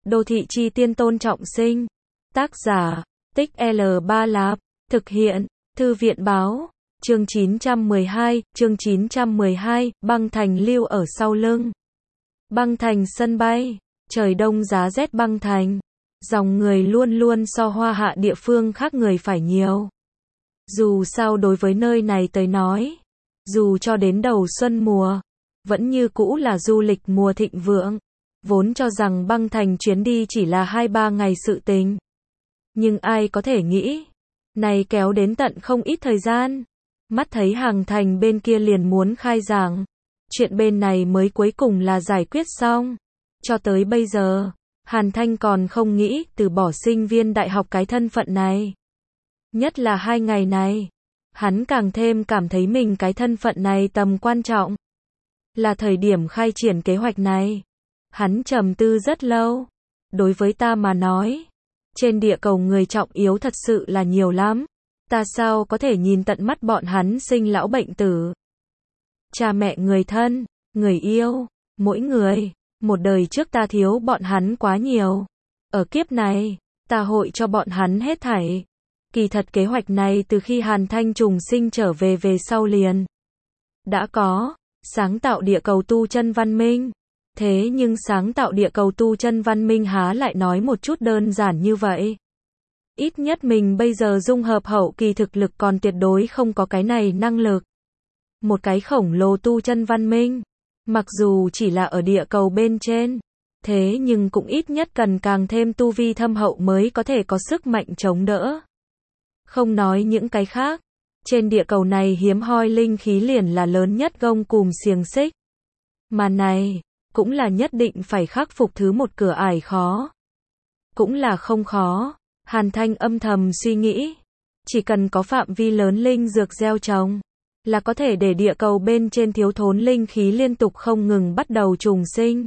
Đô thị chi tiên Tôn Trọng Sinh. Tác giả, Tích L Ba Lạp. Thực hiện, Thư viện báo. Chương 912, băng thành lưu ở sau lưng. Băng thành sân bay. Trời đông giá rét băng thành. Dòng người luôn luôn so Hoa Hạ địa phương khác người phải nhiều. Dù sao đối với nơi này tới nói, dù cho đến đầu xuân mùa, vẫn như cũ là du lịch mùa thịnh vượng. Vốn cho rằng băng thành chuyến đi chỉ là 2-3 ngày sự tình. Nhưng ai có thể nghĩ, này kéo đến tận không ít thời gian. Mắt thấy hàng thành bên kia liền muốn khai giảng. Chuyện bên này mới cuối cùng là giải quyết xong. Cho tới bây giờ, Hàn Thanh còn không nghĩ từ bỏ sinh viên đại học cái thân phận này. Nhất là 2 ngày này, hắn càng thêm cảm thấy mình cái thân phận này tầm quan trọng. Là thời điểm khai triển kế hoạch này. Hắn trầm tư rất lâu. Đối với ta mà nói, trên địa cầu người trọng yếu thật sự là nhiều lắm. Ta sao có thể nhìn tận mắt bọn hắn sinh lão bệnh tử. Cha mẹ người thân, người yêu, mỗi người. Một đời trước ta thiếu bọn hắn quá nhiều. Ở kiếp này, ta hội cho bọn hắn hết thảy. Kỳ thật kế hoạch này từ khi Hàn Thanh trùng sinh trở về sau liền đã có, sáng tạo địa cầu tu chân văn minh. Thế nhưng sáng tạo địa cầu tu chân văn minh há lại nói một chút đơn giản như vậy. Ít nhất mình bây giờ dung hợp hậu kỳ thực lực còn tuyệt đối không có cái này năng lực. Một cái khổng lồ tu chân văn minh, mặc dù chỉ là ở địa cầu bên trên, thế nhưng cũng ít nhất cần càng thêm tu vi thâm hậu mới có thể có sức mạnh chống đỡ. Không nói những cái khác, trên địa cầu này hiếm hoi linh khí liền là lớn nhất gông cùm xiềng xích. Mà này, cũng là nhất định phải khắc phục thứ một cửa ải khó. Cũng là không khó, Hàn Thanh âm thầm suy nghĩ. Chỉ cần có phạm vi lớn linh dược gieo trồng, là có thể để địa cầu bên trên thiếu thốn linh khí liên tục không ngừng bắt đầu trùng sinh.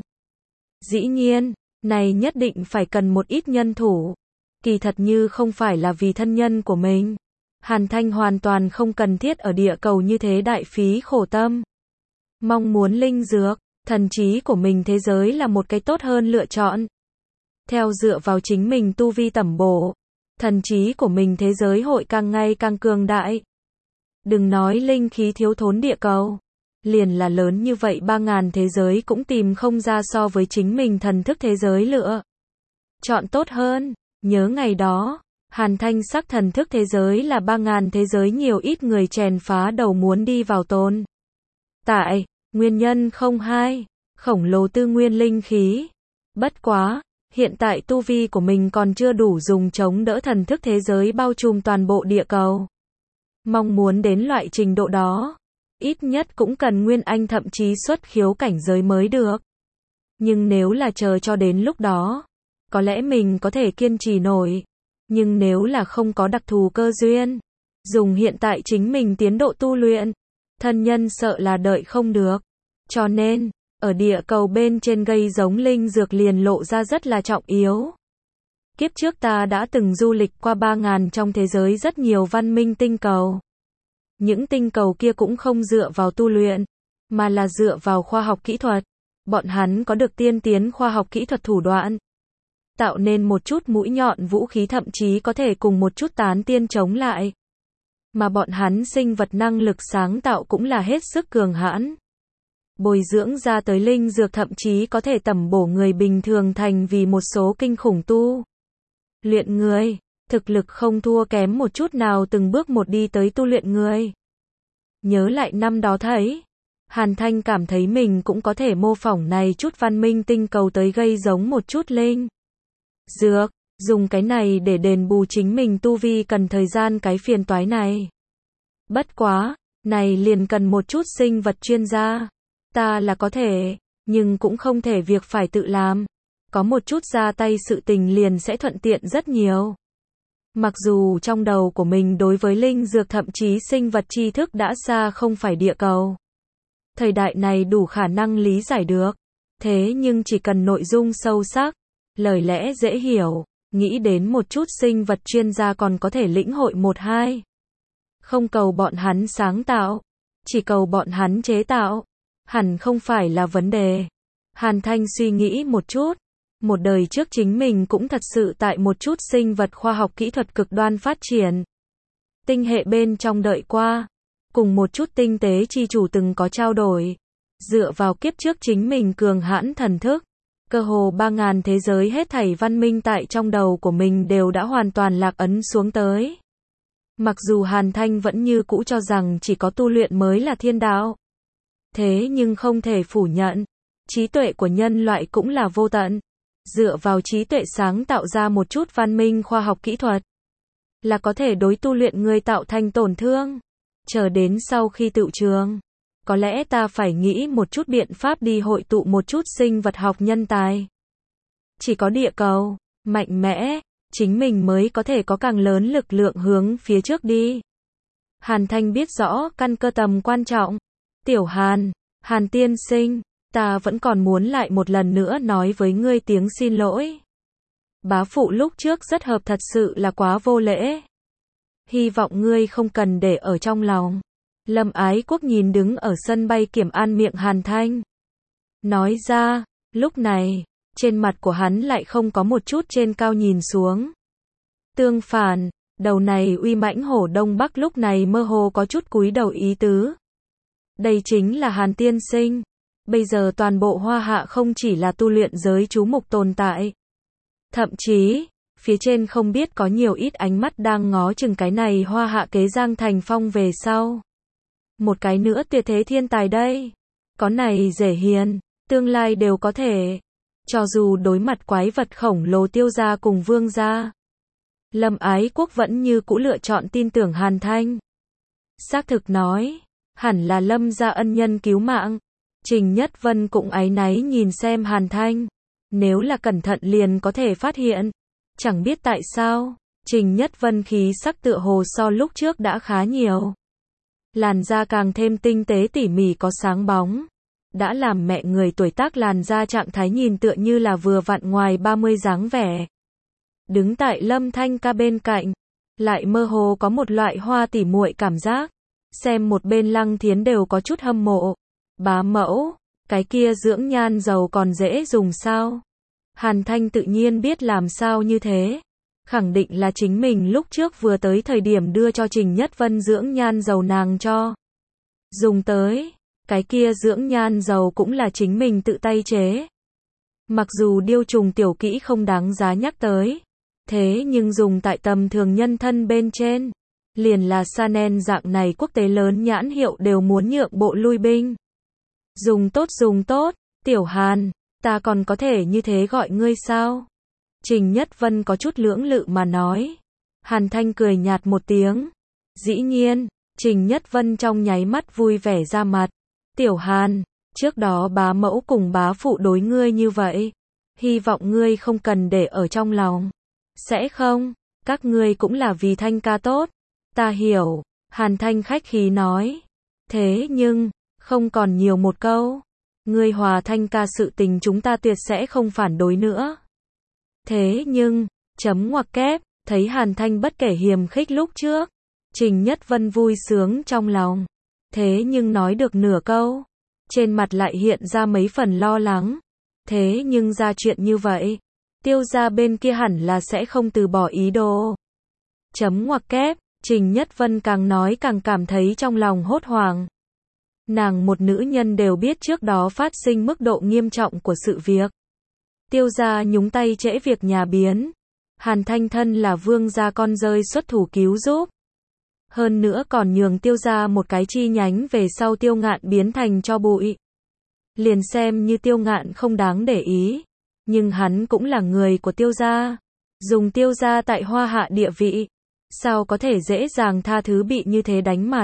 Dĩ nhiên, này nhất định phải cần một ít nhân thủ. Kỳ thật như không phải là vì thân nhân của mình, Hàn Thanh hoàn toàn không cần thiết ở địa cầu như thế đại phí khổ tâm. Mong muốn linh dược, thần trí của mình thế giới là một cái tốt hơn lựa chọn. Theo dựa vào chính mình tu vi tẩm bổ, thần trí của mình thế giới hội càng ngày càng cường đại. Đừng nói linh khí thiếu thốn địa cầu, liền là lớn như vậy 3.000 thế giới cũng tìm không ra so với chính mình thần thức thế giới lựa chọn tốt hơn. Nhớ ngày đó, Hàn Thanh sắc thần thức thế giới là 3.000 thế giới nhiều ít người chèn phá đầu muốn đi vào tồn tại. Nguyên nhân không hai, khổng lồ tư nguyên linh khí. Bất quá, hiện tại tu vi của mình còn chưa đủ dùng chống đỡ thần thức thế giới bao trùm toàn bộ địa cầu. Mong muốn đến loại trình độ đó, ít nhất cũng cần Nguyên Anh thậm chí xuất khiếu cảnh giới mới được. Nhưng nếu là chờ cho đến lúc đó, có lẽ mình có thể kiên trì nổi. Nhưng nếu là không có đặc thù cơ duyên, dùng hiện tại chính mình tiến độ tu luyện, thân nhân sợ là đợi không được. Cho nên, ở địa cầu bên trên gây giống linh dược liền lộ ra rất là trọng yếu. Kiếp trước ta đã từng du lịch qua 3.000 trong thế giới rất nhiều văn minh tinh cầu. Những tinh cầu kia cũng không dựa vào tu luyện, mà là dựa vào khoa học kỹ thuật. Bọn hắn có được tiên tiến khoa học kỹ thuật thủ đoạn, tạo nên một chút mũi nhọn vũ khí thậm chí có thể cùng một chút tán tiên chống lại. Mà bọn hắn sinh vật năng lực sáng tạo cũng là hết sức cường hãn. Bồi dưỡng ra tới linh dược thậm chí có thể tẩm bổ người bình thường thành vì một số kinh khủng tu luyện người, thực lực không thua kém một chút nào từng bước một đi tới tu luyện người. Nhớ lại năm đó thấy, Hàn Thanh cảm thấy mình cũng có thể mô phỏng này chút văn minh tinh cầu tới gây giống một chút linh dược, dùng cái này để đền bù chính mình tu vi cần thời gian cái phiền toái này. Bất quá, này liền cần một chút sinh vật chuyên gia. Ta là có thể, nhưng cũng không thể việc phải tự làm. Có một chút ra tay sự tình liền sẽ thuận tiện rất nhiều. Mặc dù trong đầu của mình đối với linh dược thậm chí sinh vật tri thức đã xa không phải địa cầu. Thời đại này đủ khả năng lý giải được. Thế nhưng chỉ cần nội dung sâu sắc, lời lẽ dễ hiểu, nghĩ đến một chút sinh vật chuyên gia còn có thể lĩnh hội 1-2. Không cầu bọn hắn sáng tạo, chỉ cầu bọn hắn chế tạo. Hẳn không phải là vấn đề. Hàn Thanh suy nghĩ một chút, Một đời trước chính mình cũng thật sự tại một chút sinh vật khoa học kỹ thuật cực đoan phát triển. Tinh hệ bên trong đợi qua, cùng một chút tinh tế chi chủ từng có trao đổi. Dựa vào kiếp trước chính mình cường hãn thần thức, cơ hồ 3.000 thế giới hết thảy văn minh tại trong đầu của mình đều đã hoàn toàn lạc ấn xuống tới. Mặc dù Hàn Thanh vẫn như cũ cho rằng chỉ có tu luyện mới là thiên đạo. Thế nhưng không thể phủ nhận, trí tuệ của nhân loại cũng là vô tận. Dựa vào trí tuệ sáng tạo ra một chút văn minh khoa học kỹ thuật, là có thể đối tu luyện người tạo thành tổn thương. Chờ đến sau khi tựu trường, có lẽ ta phải nghĩ một chút biện pháp đi hội tụ một chút sinh vật học nhân tài. Chỉ có địa cầu mạnh mẽ, chính mình mới có thể có càng lớn lực lượng hướng phía trước đi. Hàn Thanh biết rõ căn cơ tầm quan trọng. Tiểu Hàn, Hàn tiên sinh, ta vẫn còn muốn lại một lần nữa nói với ngươi tiếng xin lỗi. Bá phụ lúc trước rất hợp, thật sự là quá vô lễ. Hy vọng ngươi không cần để ở trong lòng. Lâm Ái Quốc nhìn đứng ở sân bay Kiểm An miệng Hàn Thanh, nói ra. Lúc này, trên mặt của hắn lại không có một chút trên cao nhìn xuống. Tương phản, đầu này uy mãnh hổ Đông Bắc lúc này mơ hồ có chút cúi đầu ý tứ. Đây chính là Hàn tiên sinh. Bây giờ toàn bộ Hoa Hạ không chỉ là tu luyện giới chú mục tồn tại. Thậm chí, phía trên không biết có nhiều ít ánh mắt đang ngó chừng cái này Hoa Hạ kế Giang Thành Phong về sau. Một cái nữa tuyệt thế thiên tài đây. Có này dễ hiền, tương lai đều có thể. Cho dù đối mặt quái vật khổng lồ Tiêu gia cùng Vương gia, Lâm Ái Quốc vẫn như cũ lựa chọn tin tưởng Hàn Thanh. Xác thực nói, hẳn là Lâm gia ân nhân cứu mạng. Trình Nhất Vân cũng áy náy nhìn xem Hàn Thanh. Nếu là cẩn thận liền có thể phát hiện. Chẳng biết tại sao, Trình Nhất Vân khí sắc tựa hồ so lúc trước đã khá nhiều. Làn da càng thêm tinh tế tỉ mỉ có sáng bóng. Đã làm mẹ người tuổi tác làn da trạng thái nhìn tựa như là vừa vặn ngoài 30 dáng vẻ. Đứng tại Lâm Thanh ca bên cạnh, lại mơ hồ có một loại hoa tỉ muội cảm giác. Xem một bên Lăng Thiến đều có chút hâm mộ. Bá mẫu, cái kia dưỡng nhan dầu còn dễ dùng sao? Hàn Thanh tự nhiên biết làm sao như thế. Khẳng định là chính mình lúc trước vừa tới thời điểm đưa cho Trình Nhất Vân dưỡng nhan dầu nàng cho dùng tới. Cái kia dưỡng nhan dầu cũng là chính mình tự tay chế. Mặc dù điêu trùng tiểu kỹ không đáng giá nhắc tới, thế nhưng dùng tại tầm thường nhân thân bên trên, liền là Chanel dạng này quốc tế lớn nhãn hiệu đều muốn nhượng bộ lui binh. Dùng tốt, Tiểu Hàn, ta còn có thể như thế gọi ngươi sao? Trình Nhất Vân có chút lưỡng lự mà nói. Hàn Thanh cười nhạt một tiếng. Dĩ nhiên, Trình Nhất Vân trong nháy mắt vui vẻ ra mặt. Tiểu Hàn, trước đó bá mẫu cùng bá phụ đối ngươi như vậy. Hy vọng ngươi không cần để ở trong lòng. Sẽ không, các ngươi cũng là vì Thanh ca tốt. Ta hiểu, Hàn Thanh khách khí nói. Thế nhưng, không còn nhiều một câu. Ngươi hòa Thanh ca sự tình chúng ta tuyệt sẽ không phản đối nữa. Thế nhưng, chấm ngoặc kép, thấy Hàn Thanh bất kể hiềm khích lúc trước. Trình Nhất Vân vui sướng trong lòng. Thế nhưng nói được nửa câu, trên mặt lại hiện ra mấy phần lo lắng. Thế nhưng ra chuyện như vậy, Tiêu gia bên kia hẳn là sẽ không từ bỏ ý đồ. Chấm ngoặc kép, Trình Nhất Vân càng nói càng cảm thấy trong lòng hốt hoảng. Nàng một nữ nhân đều biết trước đó phát sinh mức độ nghiêm trọng của sự việc. Tiêu gia nhúng tay trễ việc nhà biến. Hàn Thanh thân là Vương gia con rơi xuất thủ cứu giúp. Hơn nữa còn nhường Tiêu gia một cái chi nhánh về sau Tiêu Ngạn biến thành tro bụi. Liền xem như Tiêu Ngạn không đáng để ý. Nhưng hắn cũng là người của Tiêu gia. Dùng Tiêu gia tại Hoa Hạ địa vị. Sao có thể dễ dàng tha thứ bị như thế đánh mặt.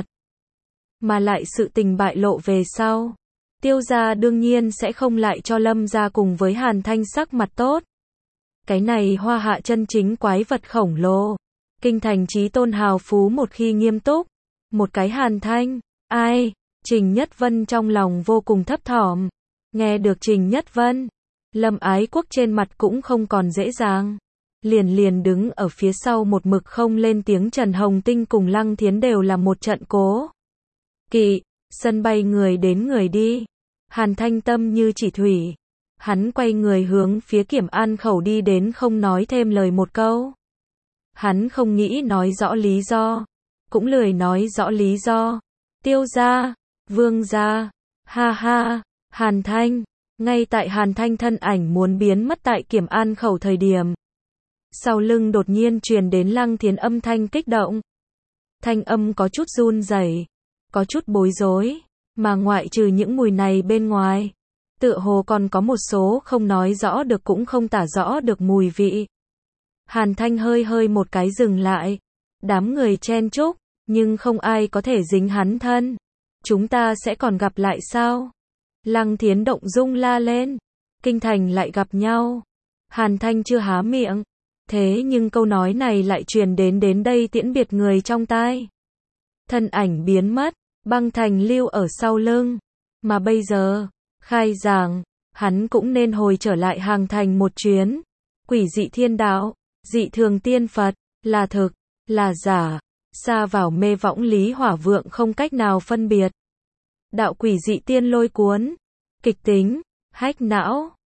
Mà lại sự tình bại lộ về sau. Tiêu gia đương nhiên sẽ không lại cho Lâm gia cùng với Hàn Thanh sắc mặt tốt. Cái này Hoa Hạ chân chính quái vật khổng lồ. Kinh thành chí tôn hào phú một khi nghiêm túc. Một cái Hàn Thanh. Ai? Trình Nhất Vân trong lòng vô cùng thấp thỏm. Nghe được Trình Nhất Vân. Lâm Ái Quốc trên mặt cũng không còn dễ dàng. Liền đứng ở phía sau một mực không lên tiếng. Trần Hồng Tinh cùng Lăng Thiến đều là một trận cố kỵ. Sân bay người đến người đi. Hàn Thanh tâm như chỉ thủy. Hắn quay người hướng phía Kiểm An khẩu đi đến không nói thêm lời một câu. Hắn không nghĩ nói rõ lý do, cũng lười nói rõ lý do. Tiêu gia, Vương gia, ha ha, Hàn Thanh. Ngay tại Hàn Thanh thân ảnh muốn biến mất tại Kiểm An khẩu thời điểm, sau lưng đột nhiên truyền đến Lăng Thiến âm thanh kích động. Thanh âm có chút run rẩy, có chút bối rối, mà ngoại trừ những mùi này bên ngoài, tựa hồ còn có một số không nói rõ được cũng không tả rõ được mùi vị. Hàn Thanh hơi một cái dừng lại, đám người chen chúc, nhưng không ai có thể dính hắn thân. Chúng ta sẽ còn gặp lại sao? Lăng Thiến động dung la lên. Kinh thành lại gặp nhau. Hàn Thanh chưa há miệng. Thế nhưng câu nói này lại truyền đến đây tiễn biệt người trong tai. Thân ảnh biến mất, Băng Thành lưu ở sau lưng. Mà bây giờ, khai giảng, hắn cũng nên hồi trở lại Hàng Thành một chuyến. Quỷ dị thiên đạo, dị thường tiên Phật, là thực, là giả, xa vào mê võng lý hỏa vượng không cách nào phân biệt. Đạo quỷ dị tiên lôi cuốn, kịch tính, hách não.